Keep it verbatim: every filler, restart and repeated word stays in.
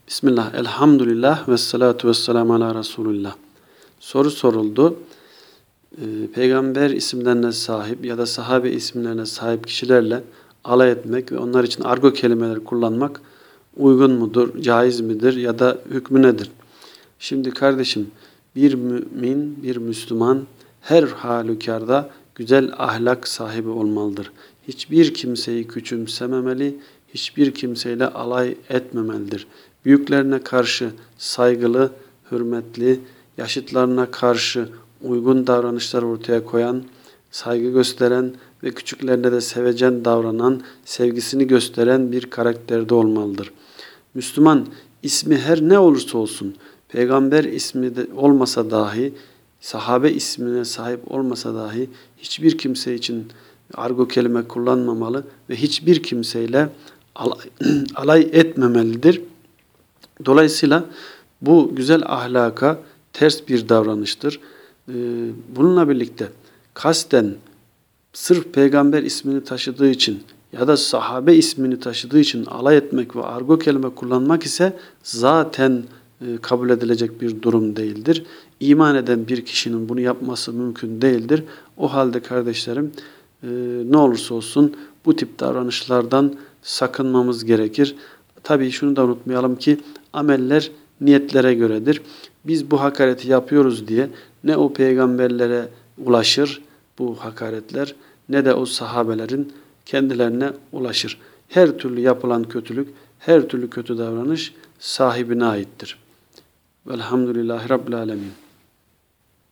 Bismillah, elhamdülillah ve salatu ve selamu ala Resulullah. Soru soruldu. Ee, Peygamber isimlerine sahip ya da sahabe isimlerine sahip kişilerle alay etmek ve onlar için argo kelimeler kullanmak uygun mudur, caiz midir ya da hükmü nedir? Şimdi kardeşim, bir mümin, bir Müslüman her halükarda güzel ahlak sahibi olmalıdır. Hiçbir kimseyi küçümsememeli, hiçbir kimseyle alay etmemelidir. Büyüklerine karşı saygılı, hürmetli, yaşıtlarına karşı uygun davranışlar ortaya koyan, saygı gösteren ve küçüklerine de sevecen davranan, sevgisini gösteren bir karakterde olmalıdır. Müslüman ismi her ne olursa olsun, peygamber ismi de olmasa dahi, sahabe ismine sahip olmasa dahi hiçbir kimse için argo kelime kullanmamalı ve hiçbir kimseyle alay, alay etmemelidir. Dolayısıyla bu güzel ahlaka ters bir davranıştır. Bununla birlikte kasten sırf peygamber ismini taşıdığı için ya da sahabe ismini taşıdığı için alay etmek ve argo kelime kullanmak ise zaten kabul edilecek bir durum değildir. İman eden bir kişinin bunu yapması mümkün değildir. O halde kardeşlerim, ne olursa olsun bu tip davranışlardan sakınmamız gerekir. Tabii şunu da unutmayalım ki ameller niyetlere göredir. Biz bu hakareti yapıyoruz diye ne o peygamberlere ulaşır bu hakaretler ne de o sahabelerin kendilerine ulaşır. Her türlü yapılan kötülük, her türlü kötü davranış sahibine aittir. Velhamdülillahi Rabbil Alemin.